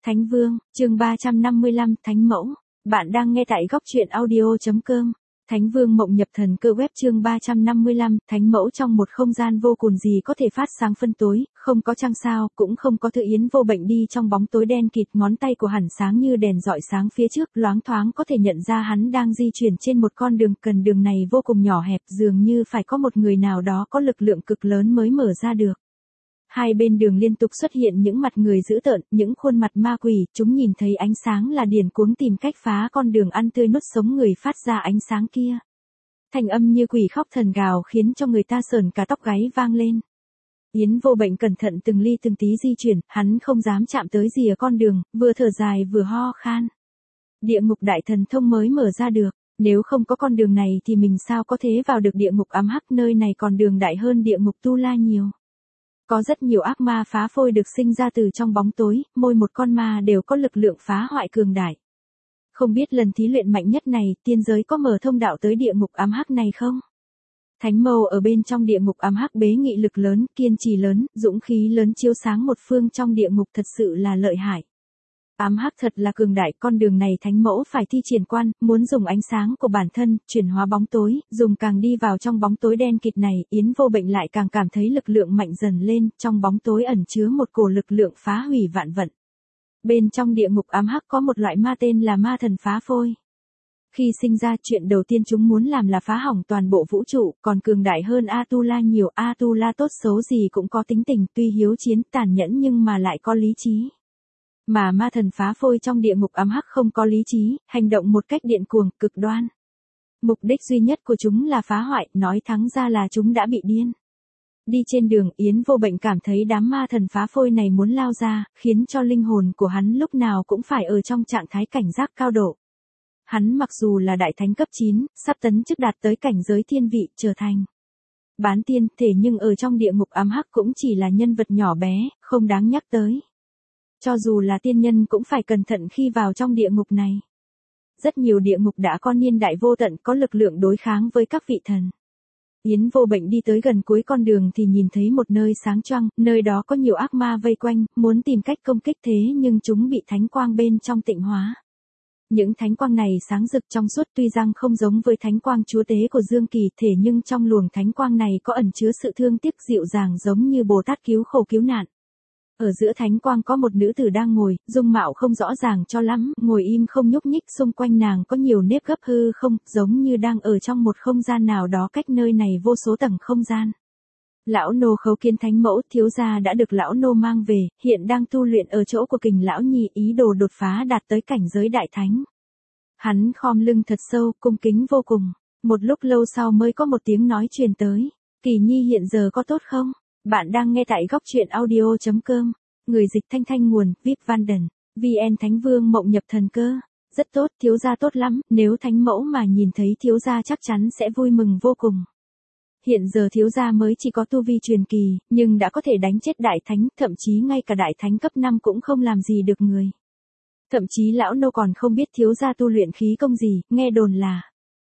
Thánh Vương, chương 355, Thánh Mẫu. Bạn đang nghe tại góc truyện audio.com. Thánh Vương mộng nhập thần cơ web chương 355, Thánh Mẫu trong một không gian vô cùng gì có thể phát sáng phân tối, không có trăng sao, cũng không có Thư Yến vô bệnh đi trong bóng tối đen kịt, ngón tay của hắn sáng như đèn rọi sáng phía trước, loáng thoáng có thể nhận ra hắn đang di chuyển trên một con đường, cần đường này vô cùng nhỏ hẹp, dường như phải có một người nào đó có lực lượng cực lớn mới mở ra được. Hai bên đường liên tục xuất hiện những mặt người dữ tợn, những khuôn mặt ma quỷ, chúng nhìn thấy ánh sáng là điên cuồng tìm cách phá con đường ăn tươi nuốt sống người phát ra ánh sáng kia. Thanh âm như quỷ khóc thần gào khiến cho người ta sởn cả tóc gáy vang lên. Yến vô bệnh cẩn thận từng ly từng tí di chuyển, hắn không dám chạm tới rìa con đường, vừa thở dài vừa ho khan. Địa ngục đại thần thông mới mở ra được, nếu không có con đường này thì mình sao có thể vào được địa ngục ám hắc, nơi này còn đường đại hơn địa ngục Tu La nhiều. Có rất nhiều ác ma phá phôi được sinh ra từ trong bóng tối, mỗi một con ma đều có lực lượng phá hoại cường đại. Không biết lần thí luyện mạnh nhất này, tiên giới có mở thông đạo tới địa ngục ám hắc này không? Thánh mâu ở bên trong địa ngục ám hắc bế nghị lực lớn, kiên trì lớn, dũng khí lớn chiếu sáng một phương trong địa ngục thật sự là lợi hại. Ám hắc thật là cường đại, con đường này thánh mẫu phải thi triển quan, muốn dùng ánh sáng của bản thân, chuyển hóa bóng tối, dùng càng đi vào trong bóng tối đen kịt này, Yến vô bệnh lại càng cảm thấy lực lượng mạnh dần lên, trong bóng tối ẩn chứa một cổ lực lượng phá hủy vạn vận. Bên trong địa ngục ám hắc có một loại ma tên là ma thần phá phôi. Khi sinh ra chuyện đầu tiên chúng muốn làm là phá hỏng toàn bộ vũ trụ, còn cường đại hơn Atula nhiều, Atula tốt xấu gì cũng có tính tình, tuy hiếu chiến tàn nhẫn nhưng mà lại có lý trí. Mà ma thần phá phôi trong địa ngục ám hắc không có lý trí, hành động một cách điên cuồng, cực đoan. Mục đích duy nhất của chúng là phá hoại, nói thắng ra là chúng đã bị điên. Đi trên đường, Yến vô bệnh cảm thấy đám ma thần phá phôi này muốn lao ra, khiến cho linh hồn của hắn lúc nào cũng phải ở trong trạng thái cảnh giác cao độ. Hắn mặc dù là đại thánh cấp 9, sắp tấn chức đạt tới cảnh giới thiên vị, trở thành bán tiên, thể nhưng ở trong địa ngục ám hắc cũng chỉ là nhân vật nhỏ bé, không đáng nhắc tới. Cho dù là tiên nhân cũng phải cẩn thận khi vào trong địa ngục này. Rất nhiều địa ngục đã có niên đại vô tận, có lực lượng đối kháng với các vị thần. Yến vô bệnh đi tới gần cuối con đường thì nhìn thấy một nơi sáng choang, nơi đó có nhiều ác ma vây quanh, muốn tìm cách công kích thế nhưng chúng bị thánh quang bên trong tịnh hóa. Những thánh quang này sáng rực trong suốt, tuy rằng không giống với thánh quang chúa tế của Dương Kỳ thể nhưng trong luồng thánh quang này có ẩn chứa sự thương tiếc dịu dàng giống như Bồ Tát cứu khổ cứu nạn. Ở giữa thánh quang có một nữ tử đang ngồi, dung mạo không rõ ràng cho lắm, ngồi im không nhúc nhích, xung quanh nàng có nhiều nếp gấp hư không, giống như đang ở trong một không gian nào đó cách nơi này vô số tầng không gian. Lão nô khấu kiến thánh mẫu, thiếu gia đã được lão nô mang về, hiện đang tu luyện ở chỗ của Kình lão nhi, ý đồ đột phá đạt tới cảnh giới đại thánh. Hắn khom lưng thật sâu, cung kính vô cùng. Một lúc lâu sau mới có một tiếng nói truyền tới. Kỳ nhi hiện giờ có tốt không? Bạn đang nghe tại góc truyện audio.com. Người dịch Thanh Thanh nguồn, VIP Vanden, VN Thánh Vương mộng nhập thần cơ. Rất tốt, thiếu gia tốt lắm, nếu thánh mẫu mà nhìn thấy thiếu gia chắc chắn sẽ vui mừng vô cùng. Hiện giờ thiếu gia mới chỉ có tu vi truyền kỳ, nhưng đã có thể đánh chết đại thánh, thậm chí ngay cả đại thánh cấp 5 cũng không làm gì được người. Thậm chí lão nô còn không biết thiếu gia tu luyện khí công gì, nghe đồn là.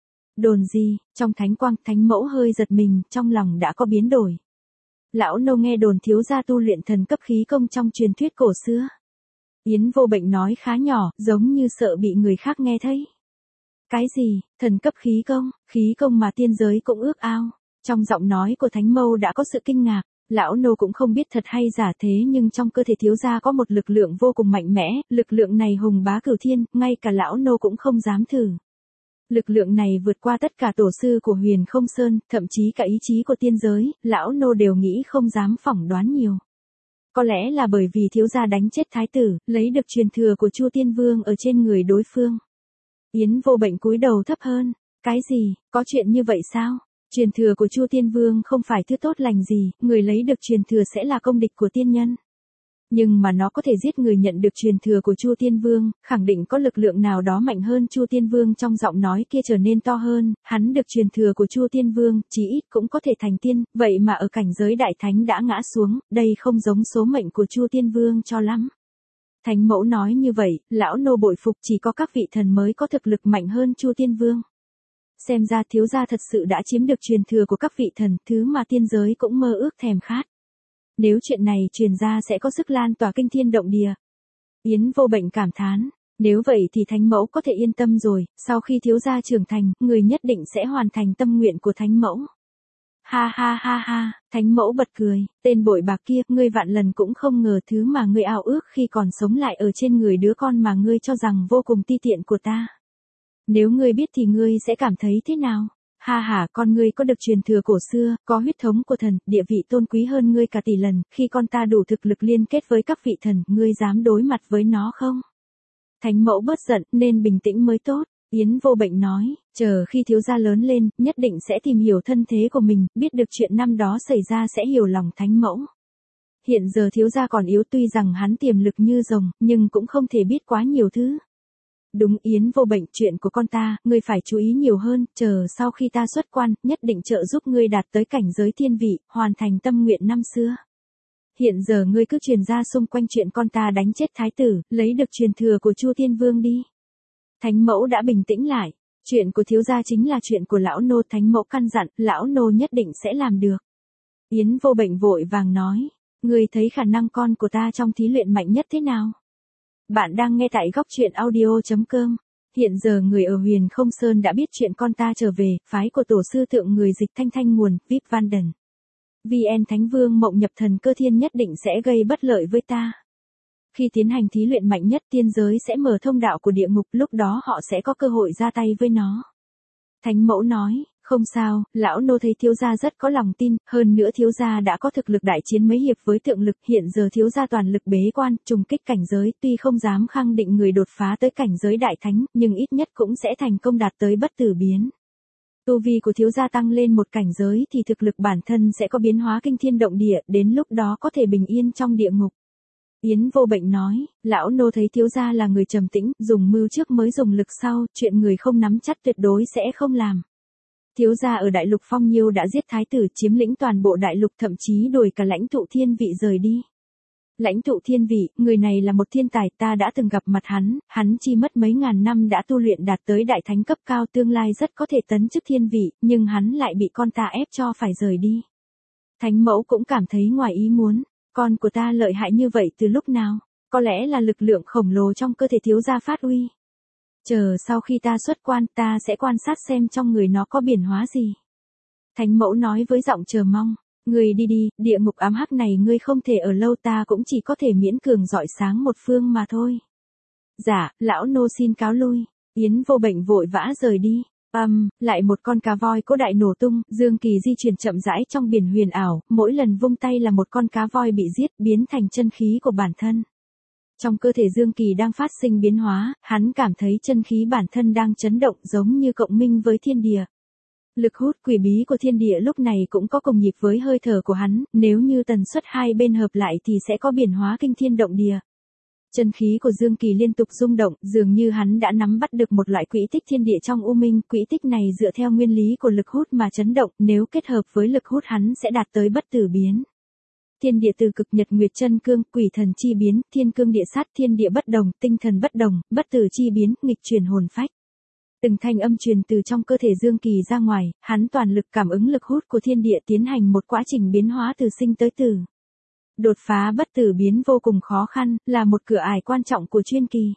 Đồn gì? Trong thánh quang, thánh mẫu hơi giật mình, trong lòng đã có biến đổi. Lão nô nghe đồn thiếu gia tu luyện thần cấp khí công trong truyền thuyết cổ xưa. Yến vô bệnh nói khá nhỏ, giống như sợ bị người khác nghe thấy. Cái gì? Thần cấp khí công mà tiên giới cũng ước ao. Trong giọng nói của thánh mâu đã có sự kinh ngạc. Lão nô cũng không biết thật hay giả thế nhưng trong cơ thể thiếu gia có một lực lượng vô cùng mạnh mẽ, lực lượng này hùng bá cửu thiên, ngay cả lão nô cũng không dám thử. Lực lượng này vượt qua tất cả tổ sư của Huyền Không Sơn, thậm chí cả ý chí của tiên giới, lão nô đều nghĩ không dám phỏng đoán nhiều. Có lẽ là bởi vì thiếu gia đánh chết thái tử, lấy được truyền thừa của Chu Tiên Vương ở trên người đối phương. Yến vô bệnh cúi đầu thấp hơn. Cái gì? Có chuyện như vậy sao? Truyền thừa của Chu Tiên Vương không phải thứ tốt lành gì, người lấy được truyền thừa sẽ là công địch của tiên nhân. Nhưng mà nó có thể giết người nhận được truyền thừa của Chu Tiên Vương, khẳng định có lực lượng nào đó mạnh hơn Chu Tiên Vương. Trong giọng nói kia trở nên to hơn, hắn được truyền thừa của Chu Tiên Vương, chí ít cũng có thể thành tiên, vậy mà ở cảnh giới đại thánh đã ngã xuống, đây không giống số mệnh của Chu Tiên Vương cho lắm. Thánh mẫu nói như vậy, lão nô bội phục, chỉ có các vị thần mới có thực lực mạnh hơn Chu Tiên Vương. Xem ra thiếu gia thật sự đã chiếm được truyền thừa của các vị thần, thứ mà tiên giới cũng mơ ước thèm khát. Nếu chuyện này truyền ra sẽ có sức lan tỏa kinh thiên động địa. Yến Vô Bệnh cảm thán, nếu vậy thì thánh mẫu có thể yên tâm rồi, sau khi thiếu gia trưởng thành, người nhất định sẽ hoàn thành tâm nguyện của thánh mẫu. Ha ha ha ha, thánh mẫu bật cười, tên bội bạc kia, ngươi vạn lần cũng không ngờ thứ mà ngươi ao ước khi còn sống lại ở trên người đứa con mà ngươi cho rằng vô cùng ti tiện của ta. Nếu ngươi biết thì ngươi sẽ cảm thấy thế nào? Ha ha, con ngươi có được truyền thừa cổ xưa, có huyết thống của thần, địa vị tôn quý hơn ngươi cả tỷ lần, khi con ta đủ thực lực liên kết với các vị thần, ngươi dám đối mặt với nó không? Thánh mẫu bớt giận, nên bình tĩnh mới tốt. Yến Vô Bệnh nói, chờ khi thiếu gia lớn lên, nhất định sẽ tìm hiểu thân thế của mình, biết được chuyện năm đó xảy ra sẽ hiểu lòng thánh mẫu. Hiện giờ thiếu gia còn yếu, tuy rằng hắn tiềm lực như rồng, nhưng cũng không thể biết quá nhiều thứ. Đúng, Yến Vô Bệnh, chuyện của con ta, ngươi phải chú ý nhiều hơn, chờ sau khi ta xuất quan, nhất định trợ giúp ngươi đạt tới cảnh giới thiên vị, hoàn thành tâm nguyện năm xưa. Hiện giờ ngươi cứ truyền ra xung quanh chuyện con ta đánh chết thái tử, lấy được truyền thừa của Chu Thiên Vương đi. Thánh mẫu đã bình tĩnh lại, chuyện của thiếu gia chính là chuyện của lão nô, thánh mẫu căn dặn, lão nô nhất định sẽ làm được. Yến Vô Bệnh vội vàng nói, ngươi thấy khả năng con của ta trong thí luyện mạnh nhất thế nào? Bạn đang nghe tại góc truyện audio.com. Hiện giờ người ở Huyền Không Sơn đã biết chuyện con ta trở về, phái của tổ sư thượng người dịch Thanh Thanh nguồn, VIP Vanden. VN Thánh Vương Mộng Nhập Thần Cơ Thiên nhất định sẽ gây bất lợi với ta. Khi tiến hành thí luyện mạnh nhất, tiên giới sẽ mở thông đạo của địa ngục, lúc đó họ sẽ có cơ hội ra tay với nó. Thánh mẫu nói, không sao, lão nô thấy thiếu gia rất có lòng tin, hơn nữa thiếu gia đã có thực lực đại chiến mấy hiệp với tượng lực, hiện giờ thiếu gia toàn lực bế quan, trùng kích cảnh giới, tuy không dám khẳng định người đột phá tới cảnh giới đại thánh, nhưng ít nhất cũng sẽ thành công đạt tới bất tử biến. Tu vi của thiếu gia tăng lên một cảnh giới thì thực lực bản thân sẽ có biến hóa kinh thiên động địa, đến lúc đó có thể bình yên trong địa ngục. Yến Vô Bệnh nói, lão nô thấy thiếu gia là người trầm tĩnh, dùng mưu trước mới dùng lực sau, chuyện người không nắm chắc tuyệt đối sẽ không làm. Thiếu gia ở đại lục Phong Nhiêu đã giết thái tử, chiếm lĩnh toàn bộ đại lục, thậm chí đuổi cả lãnh tụ thiên vị rời đi. Lãnh tụ thiên vị, người này là một thiên tài, ta đã từng gặp mặt hắn chỉ mất mấy ngàn năm đã tu luyện đạt tới đại thánh cấp cao, tương lai rất có thể tấn chức thiên vị, nhưng hắn lại bị con ta ép cho phải rời đi. Thánh mẫu cũng cảm thấy ngoài ý muốn, con của ta lợi hại như vậy từ lúc nào? Có lẽ là lực lượng khổng lồ trong cơ thể thiếu gia phát uy. Chờ sau khi ta xuất quan, ta sẽ quan sát xem trong người nó có biến hóa gì. Thánh mẫu nói với giọng chờ mong, ngươi đi đi, địa ngục ám hắc này ngươi không thể ở lâu, ta cũng chỉ có thể miễn cường rọi sáng một phương mà thôi. Dạ, lão nô xin cáo lui. Yến Vô Bệnh vội vã rời đi. Lại một con cá voi cỗ đại nổ tung, Dương Kỳ di chuyển chậm rãi trong biển huyền ảo, mỗi lần vung tay là một con cá voi bị giết, biến thành chân khí của bản thân. Trong cơ thể Dương Kỳ đang phát sinh biến hóa, hắn cảm thấy chân khí bản thân đang chấn động giống như cộng minh với thiên địa. Lực hút quỷ bí của thiên địa lúc này cũng có cùng nhịp với hơi thở của hắn, nếu như tần suất hai bên hợp lại thì sẽ có biến hóa kinh thiên động địa. Chân khí của Dương Kỳ liên tục rung động, dường như hắn đã nắm bắt được một loại quỹ tích thiên địa trong u minh, quỹ tích này dựa theo nguyên lý của lực hút mà chấn động, nếu kết hợp với lực hút hắn sẽ đạt tới bất tử biến. Thiên địa từ cực, nhật nguyệt chân cương, quỷ thần chi biến, thiên cương địa sát, thiên địa bất đồng, tinh thần bất đồng, bất tử chi biến, nghịch chuyển hồn phách. Từng thanh âm truyền từ trong cơ thể Dương Kỳ ra ngoài, hắn toàn lực cảm ứng lực hút của thiên địa, tiến hành một quá trình biến hóa từ sinh tới tử. Đột phá bất tử biến vô cùng khó khăn, là một cửa ải quan trọng của chuyên kỳ.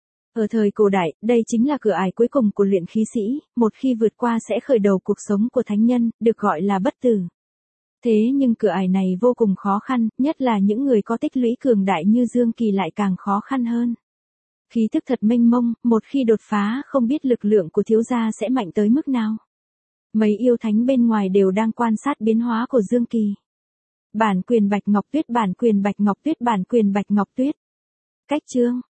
Ở thời cổ đại, đây chính là cửa ải cuối cùng của luyện khí sĩ, một khi vượt qua sẽ khởi đầu cuộc sống của thánh nhân, được gọi là bất tử. Thế nhưng cửa ải này vô cùng khó khăn, nhất là những người có tích lũy cường đại như Dương Kỳ lại càng khó khăn hơn. Khí thức thật mênh mông, một khi đột phá không biết lực lượng của thiếu gia sẽ mạnh tới mức nào. Mấy yêu thánh bên ngoài đều đang quan sát biến hóa của Dương Kỳ. Bản quyền Bạch Ngọc Tuyết, bản quyền Bạch Ngọc Tuyết, bản quyền Bạch Ngọc Tuyết. Cách chương